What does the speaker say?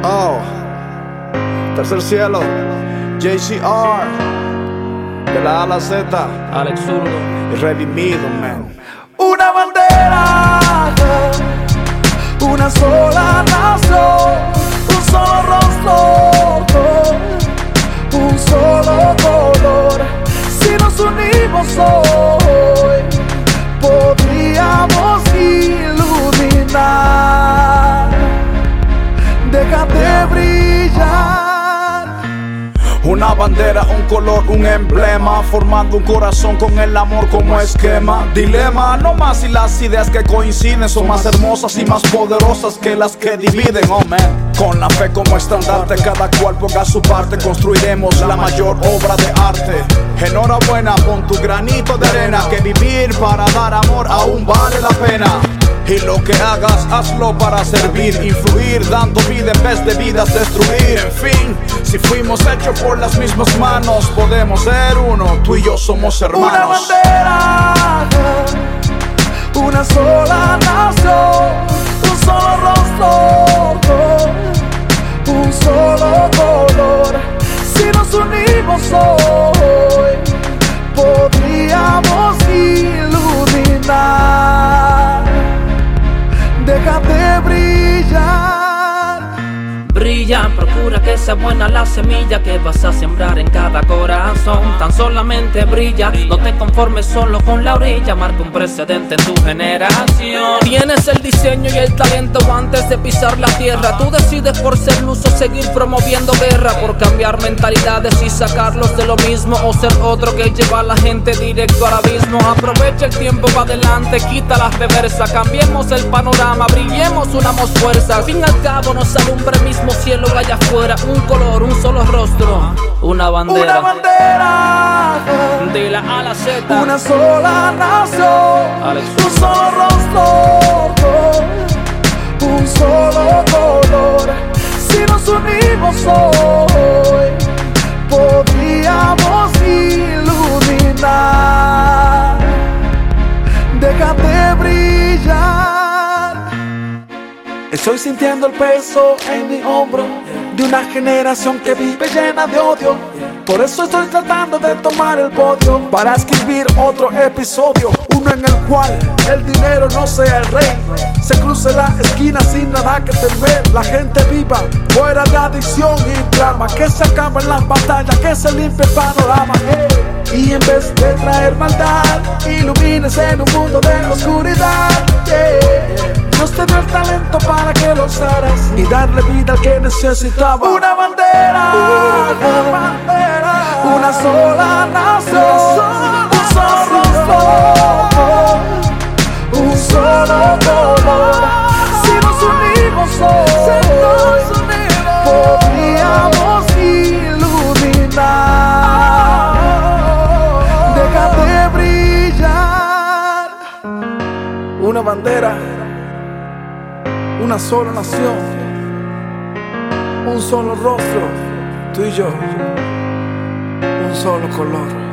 Oh, Tercer Cielo, JCR, de la A a la Z, Alex Zurdo y Redimido, man. Una bandera, una sola nación, un solo rostro, un solo color. Si nos unimos hoy, podríamos iluminar. Déjate brillar. Una bandera, un color, un emblema, formando un corazón con el amor como esquema. Dilema, no más si las ideas que coinciden son más hermosas y más poderosas que las que dividen, oh man. Con la fe como estandarte, cada cual ponga su parte, construiremos la mayor obra de arte. Enhorabuena, pon tu granito de arena, que vivir para dar amor aún vale la pena. Y lo que hagas, hazlo para servir, influir, dando vida en vez de vidas destruir. En fin, si fuimos hechos por las mismas manos, podemos ser uno, tú y yo somos hermanos. Una bandera, una sola nación, un solo rostro, un solo color. Si nos unimos hoy, podríamos iluminar. Déjate brillar. brilla, procura que sea buena la semilla que vas a sembrar en cada corazón. Tan solamente brilla, no te conformes solo con la orilla, marca un precedente en tu generación. Tienes el diseño y el talento antes de pisar la tierra. Tú decides por ser luz o seguir promoviendo guerra, por cambiar mentalidades y sacarlos de lo mismo, o ser otro que lleva a la gente directo al abismo. Aprovecha el tiempo para adelante, quita las reversas, cambiemos el panorama, brillemos, unamos fuerza. Al fin y al cabo nos alumbra el mismo cielo allá afuera, un color, un solo rostro, una bandera. Una bandera, de la A a la Z, una sola nación, Alex. un solo rostro, un solo color. Si nos unimos hoy, podríamos iluminar. Déjate brillar. Estoy sintiendo el peso en mi hombro de una generación que vive llena de odio. Por eso estoy tratando de tomar el podio para escribir otro episodio, uno en el cual el dinero no sea el rey. Se cruce la esquina sin nada que temer, la gente viva fuera de adicción y drama, que se acaben las batallas, que se limpie el panorama. Y en vez de traer maldad, ilumines en un mundo de oscuridad. Dios te dio el talento para que lo usaras y darle vida al que necesitaba. Una bandera, una sola nación, un solo rostro, un solo color. Si nos unimos hoy, podríamos iluminar. Déjate brillar. Una bandera, una sola nación, un solo rostro, tú y yo, un solo color.